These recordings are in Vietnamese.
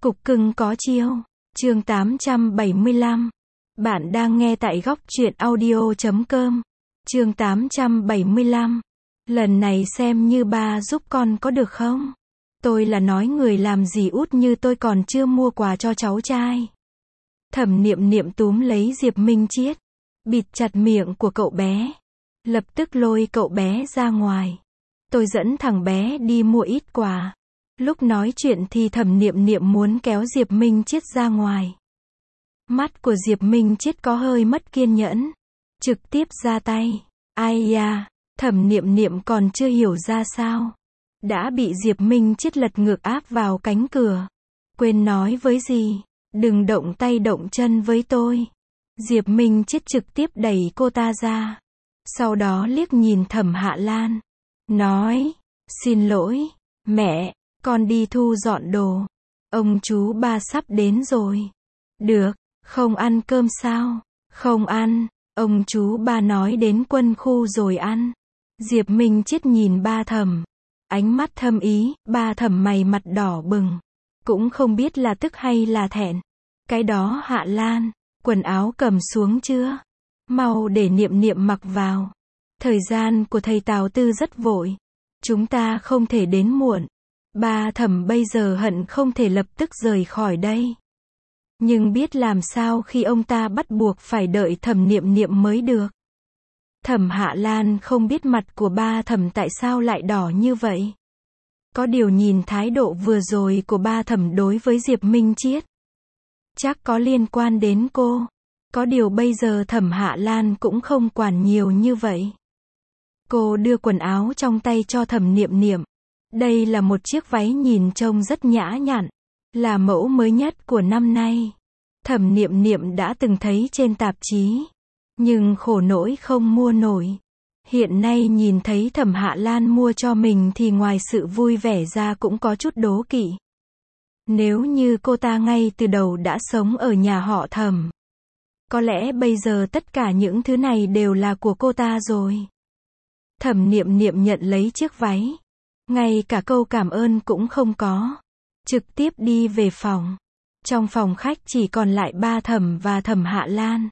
Cục cưng có chiêu. Chương 875. Bạn đang nghe tại góc truyện audio.com. Chương 875. Lần này xem như ba giúp con có được không? Tôi là nói người làm gì út như tôi còn chưa mua quà cho cháu trai. Thẩm Niệm Niệm túm lấy Diệp Minh Chiết, bịt chặt miệng của cậu bé, lập tức lôi cậu bé ra ngoài. Tôi dẫn thằng bé đi mua ít quà. Lúc nói chuyện thì Thẩm Niệm Niệm muốn kéo Diệp Minh Chiết ra ngoài. Mắt của Diệp Minh Chiết có hơi mất kiên nhẫn, trực tiếp ra tay. Ai da, Thẩm Niệm Niệm còn chưa hiểu ra sao, đã bị Diệp Minh Chiết lật ngược áp vào cánh cửa. Quên nói với gì, đừng động tay động chân với tôi. Diệp Minh Chiết trực tiếp đẩy cô ta ra. Sau đó liếc nhìn Thẩm Hạ Lan, nói, xin lỗi, mẹ, con đi thu dọn đồ. Ông chú ba sắp đến rồi. Được, không ăn cơm sao? Không ăn, ông chú ba nói đến quân khu rồi ăn. Diệp Minh Chiết nhìn ba Thẩm, ánh mắt thâm ý. Ba Thẩm mày mặt đỏ bừng, cũng không biết là tức hay là thẹn. Cái đó Hạ Lan, quần áo cầm xuống chưa? Mau để Niệm Niệm mặc vào. Thời gian của thầy Tào Tư rất vội, chúng ta không thể đến muộn. Ba Thẩm bây giờ hận không thể lập tức rời khỏi đây, nhưng biết làm sao khi ông ta bắt buộc phải đợi Thẩm Niệm Niệm mới được. Thẩm Hạ Lan không biết mặt của ba Thẩm tại sao lại đỏ như vậy. Có điều nhìn thái độ vừa rồi của ba Thẩm đối với Diệp Minh Chiết, chắc có liên quan đến cô. Có điều bây giờ Thẩm Hạ Lan cũng không quản nhiều như vậy. Cô đưa quần áo trong tay cho Thẩm Niệm Niệm. Đây là một chiếc váy nhìn trông rất nhã nhặn, là mẫu mới nhất của năm nay. Thẩm Niệm Niệm đã từng thấy trên tạp chí, nhưng khổ nỗi không mua nổi. Hiện nay nhìn thấy Thẩm Hạ Lan mua cho mình thì ngoài sự vui vẻ ra cũng có chút đố kỵ. Nếu như cô ta ngay từ đầu đã sống ở nhà họ Thẩm, có lẽ bây giờ tất cả những thứ này đều là của cô ta rồi. Thẩm Niệm Niệm nhận lấy chiếc váy, ngay cả câu cảm ơn cũng không có, trực tiếp đi về phòng. Trong phòng khách chỉ còn lại ba Thẩm và Thẩm Hạ Lan.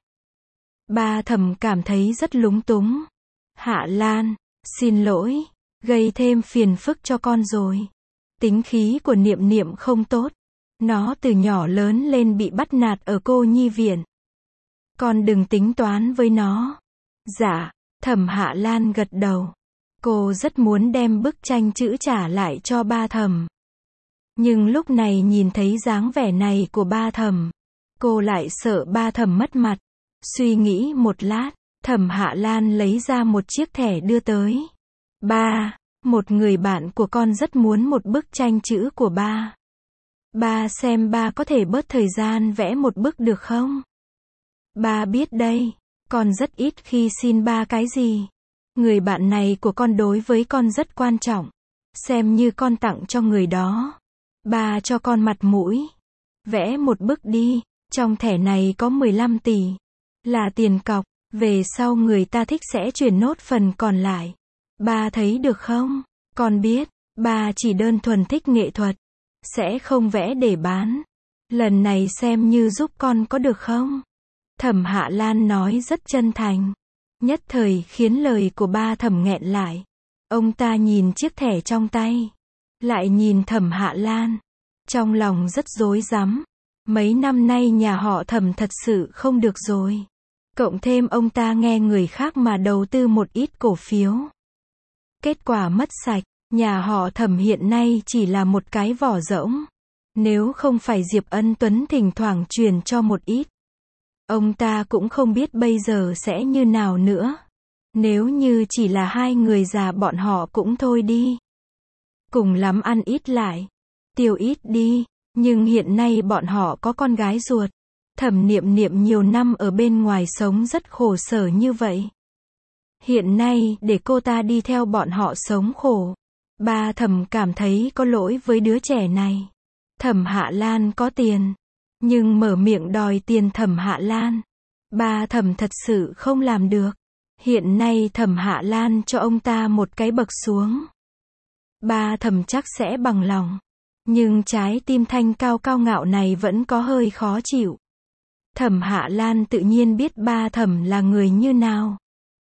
Ba Thẩm cảm thấy rất lúng túng. Hạ Lan, xin lỗi, gây thêm phiền phức cho con rồi. Tính khí của Niệm Niệm không tốt, nó từ nhỏ lớn lên bị bắt nạt ở cô nhi viện. Con đừng tính toán với nó. Dạ, Thẩm Hạ Lan gật đầu. Cô rất muốn đem bức tranh chữ trả lại cho ba Thẩm. Nhưng lúc này nhìn thấy dáng vẻ này của ba Thẩm, cô lại sợ ba Thẩm mất mặt. Suy nghĩ một lát, Thẩm Hạ Lan lấy ra một chiếc thẻ đưa tới. Ba, một người bạn của con rất muốn một bức tranh chữ của ba. Ba xem ba có thể bớt thời gian vẽ một bức được không? Ba biết đây, con rất ít khi xin ba cái gì. Người bạn này của con đối với con rất quan trọng. Xem như con tặng cho người đó. Ba cho con mặt mũi. Vẽ một bức đi. Trong thẻ này có 15 tỷ. Là tiền cọc. Về sau người ta thích sẽ chuyển nốt phần còn lại. Ba thấy được không? Con biết, ba chỉ đơn thuần thích nghệ thuật. Sẽ không vẽ để bán. Lần này xem như giúp con có được không? Thẩm Hạ Lan nói rất chân thành. Nhất thời khiến lời của ba Thẩm nghẹn lại. Ông ta nhìn chiếc thẻ trong tay, lại nhìn Thẩm Hạ Lan. Trong lòng rất rối rắm. Mấy năm nay nhà họ Thẩm thật sự không được rồi. Cộng thêm ông ta nghe người khác mà đầu tư một ít cổ phiếu. Kết quả mất sạch. Nhà họ Thẩm hiện nay chỉ là một cái vỏ rỗng. Nếu không phải Diệp Ân Tuấn thỉnh thoảng truyền cho một ít, ông ta cũng không biết bây giờ sẽ như nào nữa. Nếu như chỉ là hai người già bọn họ cũng thôi đi. Cùng lắm ăn ít lại, tiêu ít đi. Nhưng hiện nay bọn họ có con gái ruột. Thẩm Niệm Niệm nhiều năm ở bên ngoài sống rất khổ sở như vậy. Hiện nay để cô ta đi theo bọn họ sống khổ. Ba Thẩm cảm thấy có lỗi với đứa trẻ này. Thẩm Hạ Lan có tiền, nhưng mở miệng đòi tiền Thẩm Hạ Lan, ba Thẩm thật sự không làm được. Hiện nay Thẩm Hạ Lan cho ông ta một cái bậc xuống, ba Thẩm chắc sẽ bằng lòng. Nhưng trái tim thanh cao cao ngạo này vẫn có hơi khó chịu. Thẩm Hạ Lan tự nhiên biết ba Thẩm là người như nào.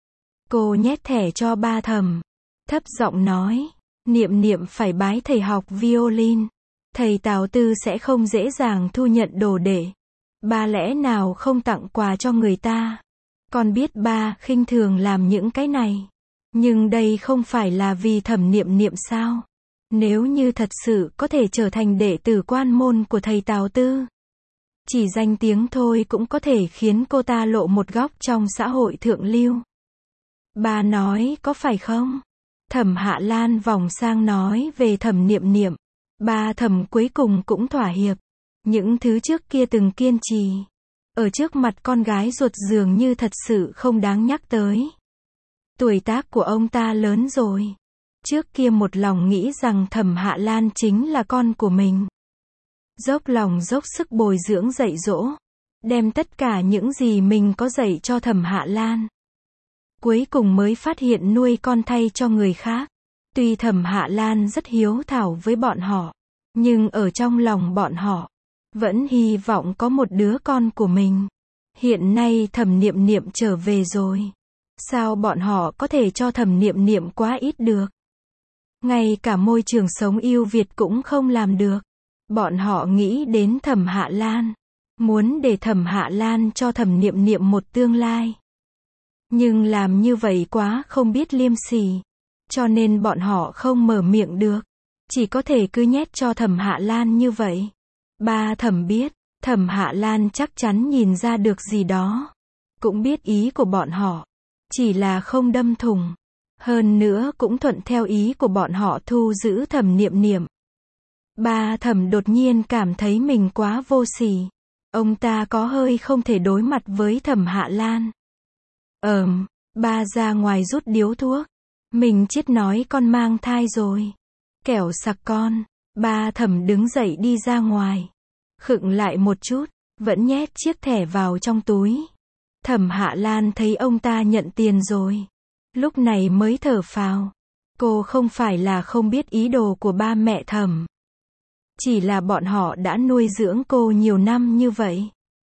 Cô nhét thẻ cho ba Thẩm, thấp giọng nói, Niệm Niệm phải bái thầy học violin. Thầy Tào Tư sẽ không dễ dàng thu nhận đồ đệ. Ba lẽ nào không tặng quà cho người ta? Con biết ba khinh thường làm những cái này. Nhưng đây không phải là vì Thẩm Niệm Niệm sao? Nếu như thật sự có thể trở thành đệ tử quan môn của thầy Tào Tư, chỉ danh tiếng thôi cũng có thể khiến cô ta lộ một góc trong xã hội thượng lưu. Ba nói có phải không? Thẩm Hạ Lan vòng sang nói về Thẩm Niệm Niệm. Ba Thẩm cuối cùng cũng thỏa hiệp. Những thứ trước kia từng kiên trì ở trước mặt con gái ruột dường như thật sự không đáng nhắc tới. Tuổi tác của ông ta lớn rồi. Trước kia một lòng nghĩ rằng Thẩm Hạ Lan chính là con của mình. Dốc lòng dốc sức bồi dưỡng dạy dỗ. Đem tất cả những gì mình có dạy cho Thẩm Hạ Lan. Cuối cùng mới phát hiện nuôi con thay cho người khác. Tuy Thẩm Hạ Lan rất hiếu thảo với bọn họ, nhưng ở trong lòng bọn họ vẫn hy vọng có một đứa con của mình. Hiện nay Thẩm Niệm Niệm trở về rồi. Sao bọn họ có thể cho Thẩm Niệm Niệm quá ít được? Ngay cả môi trường sống ưu việt cũng không làm được. Bọn họ nghĩ đến Thẩm Hạ Lan, muốn để Thẩm Hạ Lan cho Thẩm Niệm Niệm một tương lai. Nhưng làm như vậy quá không biết liêm sỉ, cho nên bọn họ không mở miệng được, chỉ có thể cứ nhét cho Thẩm Hạ Lan như vậy. Ba Thẩm biết, Thẩm Hạ Lan chắc chắn nhìn ra được gì đó, cũng biết ý của bọn họ, chỉ là không đâm thủng. Hơn nữa cũng thuận theo ý của bọn họ thu giữ Thẩm Niệm Niệm. Ba Thẩm đột nhiên cảm thấy mình quá vô sỉ. Ông ta có hơi không thể đối mặt với Thẩm Hạ Lan. Ba ra ngoài rút điếu thuốc. Mình chết nói con mang thai rồi. Kẻo sặc con. Ba Thẩm đứng dậy đi ra ngoài. Khựng lại một chút, vẫn nhét chiếc thẻ vào trong túi. Thẩm Hạ Lan thấy ông ta nhận tiền rồi. Lúc này mới thở phào. Cô không phải là không biết ý đồ của ba mẹ Thẩm. Chỉ là bọn họ đã nuôi dưỡng cô nhiều năm như vậy.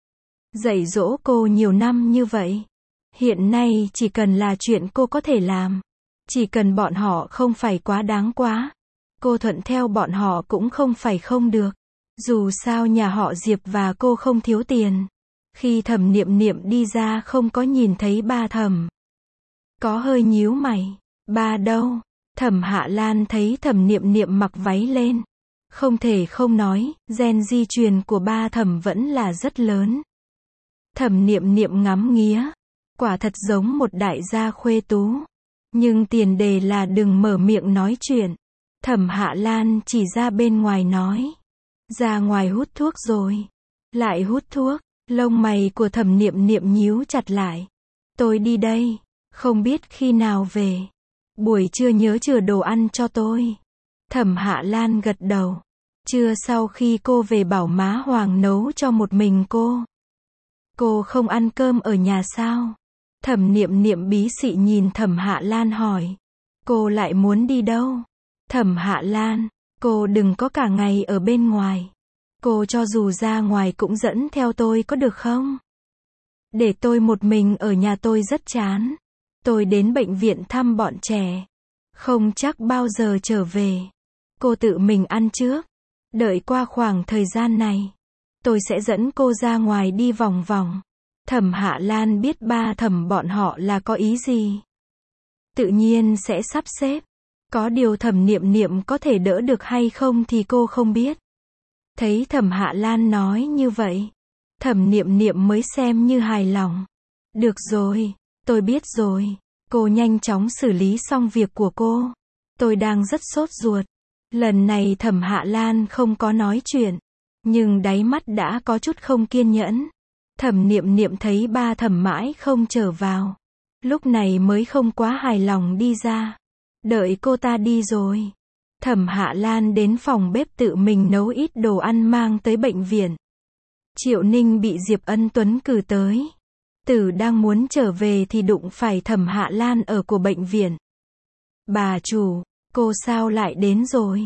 Dạy dỗ cô nhiều năm như vậy. Hiện nay chỉ cần là chuyện cô có thể làm. Chỉ cần bọn họ không phải quá đáng quá. Cô thuận theo bọn họ cũng không phải không được. Dù sao nhà họ Diệp và cô không thiếu tiền. Khi Thẩm Niệm Niệm đi ra không có nhìn thấy ba Thẩm. Có hơi nhíu mày. Ba đâu? Thẩm Hạ Lan thấy Thẩm Niệm Niệm mặc váy lên. Không thể không nói, gen di truyền của ba Thẩm vẫn là rất lớn. Thẩm Niệm Niệm ngắm nghía. Quả thật giống một đại gia khuê tú. Nhưng tiền đề là đừng mở miệng nói chuyện. Thẩm Hạ Lan chỉ ra bên ngoài nói. Ra ngoài hút thuốc rồi. Lại hút thuốc. Lông mày của Thẩm Niệm Niệm nhíu chặt lại. Tôi đi đây. Không biết khi nào về. Buổi trưa nhớ chừa đồ ăn cho tôi. Thẩm Hạ Lan gật đầu. Trưa sau khi cô về bảo má Hoàng nấu cho một mình cô. Cô không ăn cơm ở nhà sao? Thẩm Niệm Niệm bí xị nhìn Thẩm Hạ Lan hỏi. Cô lại muốn đi đâu? Thẩm Hạ Lan, cô đừng có cả ngày ở bên ngoài. Cô cho dù ra ngoài cũng dẫn theo tôi có được không? Để tôi một mình ở nhà tôi rất chán. Tôi đến bệnh viện thăm bọn trẻ. Không chắc bao giờ trở về. Cô tự mình ăn trước. Đợi qua khoảng thời gian này. Tôi sẽ dẫn cô ra ngoài đi vòng vòng. Thẩm Hạ Lan biết ba Thẩm bọn họ là có ý gì. Tự nhiên sẽ sắp xếp. Có điều Thẩm Niệm Niệm có thể đỡ được hay không thì cô không biết. Thấy Thẩm Hạ Lan nói như vậy. Thẩm Niệm Niệm mới xem như hài lòng. Được rồi, tôi biết rồi. Cô nhanh chóng xử lý xong việc của cô. Tôi đang rất sốt ruột. Lần này Thẩm Hạ Lan không có nói chuyện. Nhưng đáy mắt đã có chút không kiên nhẫn. Thẩm Niệm Niệm thấy ba Thẩm mãi không trở vào. Lúc này mới không quá hài lòng đi ra. Đợi cô ta đi rồi. Thẩm Hạ Lan đến phòng bếp tự mình nấu ít đồ ăn mang tới bệnh viện. Triệu Ninh bị Diệp Ân Tuấn cử tới. Tử đang muốn trở về thì đụng phải Thẩm Hạ Lan ở của bệnh viện. Bà chủ, cô sao lại đến rồi?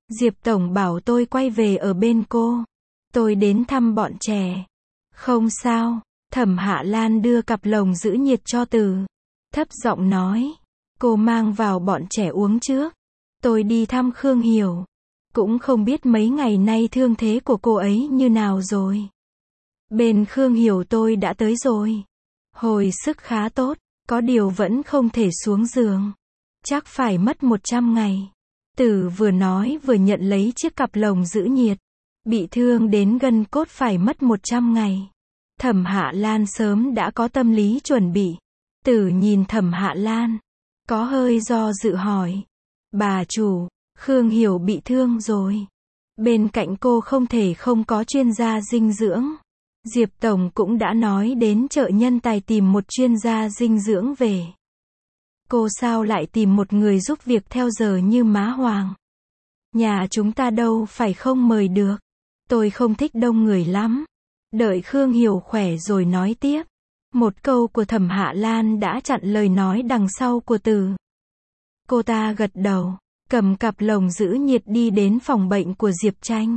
Diệp Tổng bảo tôi quay về ở bên cô. Tôi đến thăm bọn trẻ. Không sao. Thẩm Hạ Lan đưa cặp lồng giữ nhiệt cho Từ. Thấp giọng nói. Cô mang vào bọn trẻ uống trước. Tôi đi thăm Khương Hiểu. Cũng không biết mấy ngày nay thương thế của cô ấy như nào rồi. Bên Khương Hiểu tôi đã tới rồi. Hồi sức khá tốt. Có điều vẫn không thể xuống giường. Chắc phải mất 100 ngày. Tử vừa nói vừa nhận lấy chiếc cặp lồng giữ nhiệt. Bị thương đến gân cốt phải mất 100 ngày. Thẩm Hạ Lan sớm đã có tâm lý chuẩn bị. Tử nhìn Thẩm Hạ Lan. Có hơi do dự hỏi. Bà chủ, Khương Hiểu bị thương rồi. Bên cạnh cô không thể không có chuyên gia dinh dưỡng. Diệp Tổng cũng đã nói đến chợ nhân tài tìm một chuyên gia dinh dưỡng về. Cô sao lại tìm một người giúp việc theo giờ như má Hoàng? Nhà chúng ta đâu phải không mời được. Tôi không thích đông người lắm. Đợi Khương Hiểu khỏe rồi nói tiếp. Một câu của Thẩm Hạ Lan đã chặn lời nói đằng sau của Từ. Cô ta gật đầu, cầm cặp lồng giữ nhiệt đi đến phòng bệnh của Diệp Tranh.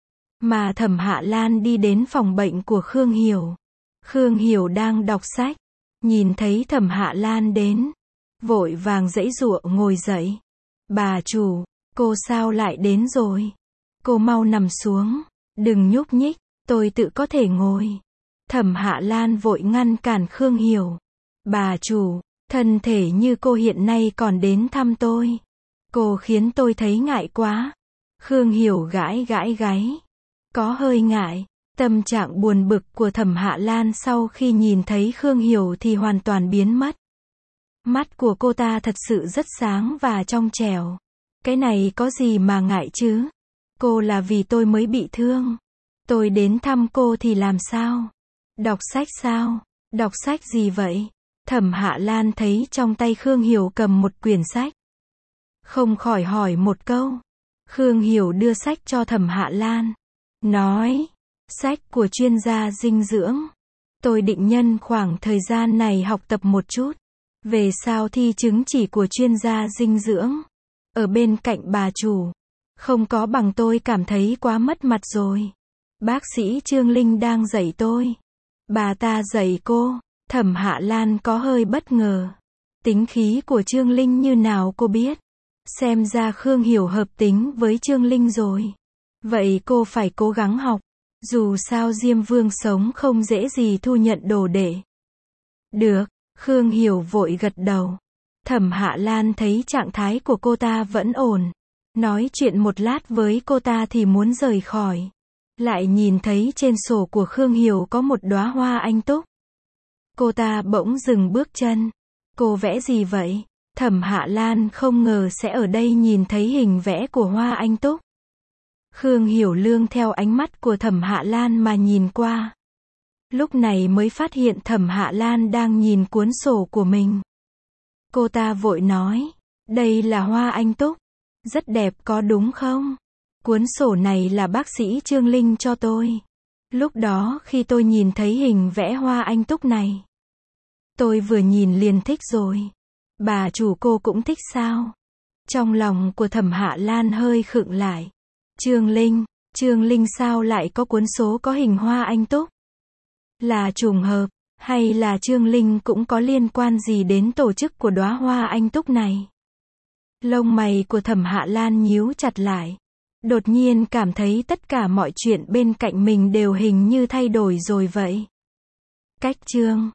Mà Thẩm Hạ Lan đi đến phòng bệnh của Khương Hiểu. Khương Hiểu đang đọc sách. Nhìn thấy Thẩm Hạ Lan đến. Vội vàng giãy giụa ngồi dậy. Bà chủ, cô sao lại đến rồi? Cô mau nằm xuống. Đừng nhúc nhích, tôi tự có thể ngồi. Thẩm Hạ Lan vội ngăn cản Khương Hiểu. Bà chủ, thân thể như cô hiện nay còn đến thăm tôi. Cô khiến tôi thấy ngại quá. Khương Hiểu gãi gáy. Có hơi ngại. Tâm trạng buồn bực của Thẩm Hạ Lan sau khi nhìn thấy Khương Hiểu thì hoàn toàn biến mất. Mắt của cô ta thật sự rất sáng và trong trẻo. Cái này có gì mà ngại chứ? Cô là vì tôi mới bị thương. Tôi đến thăm cô thì làm sao? Đọc sách sao? Đọc sách gì vậy? Thẩm Hạ Lan thấy trong tay Khương Hiểu cầm một quyển sách. Không khỏi hỏi một câu. Khương Hiểu đưa sách cho Thẩm Hạ Lan. Nói, sách của chuyên gia dinh dưỡng. Tôi định nhân khoảng thời gian này học tập một chút. Về sau thi chứng chỉ của chuyên gia dinh dưỡng. Ở bên cạnh bà chủ. Không có bằng tôi cảm thấy quá mất mặt rồi. Bác sĩ Trương Linh đang dạy tôi. Bà ta dạy cô. Thẩm Hạ Lan có hơi bất ngờ. Tính khí của Trương Linh như nào cô biết. Xem ra Khương Hiểu hợp tính với Trương Linh rồi. Vậy cô phải cố gắng học. Dù sao Diêm Vương sống không dễ gì thu nhận đồ đệ. Được, Khương Hiểu vội gật đầu. Thẩm Hạ Lan thấy trạng thái của cô ta vẫn ổn. Nói chuyện một lát với cô ta thì muốn rời khỏi. Lại nhìn thấy trên sổ của Khương Hiểu có một đóa hoa anh túc. Cô ta bỗng dừng bước chân. Cô vẽ gì vậy? Thẩm Hạ Lan không ngờ sẽ ở đây nhìn thấy hình vẽ của hoa anh túc. Khương Hiểu lương theo ánh mắt của Thẩm Hạ Lan mà nhìn qua. Lúc này mới phát hiện Thẩm Hạ Lan đang nhìn cuốn sổ của mình. Cô ta vội nói, đây là hoa anh túc. Rất đẹp có đúng không? Cuốn sổ này là bác sĩ Trương Linh cho tôi. Lúc đó khi tôi nhìn thấy hình vẽ hoa anh túc này. Tôi vừa nhìn liền thích rồi. Bà chủ cô cũng thích sao? Trong lòng của Thẩm Hạ Lan hơi khựng lại. Trương Linh sao lại có cuốn số có hình hoa anh túc? Là trùng hợp, hay là Trương Linh cũng có liên quan gì đến tổ chức của đóa hoa anh túc này? Lông mày của Thẩm Hạ Lan nhíu chặt lại. Đột nhiên cảm thấy tất cả mọi chuyện bên cạnh mình đều hình như thay đổi rồi vậy. Cách chương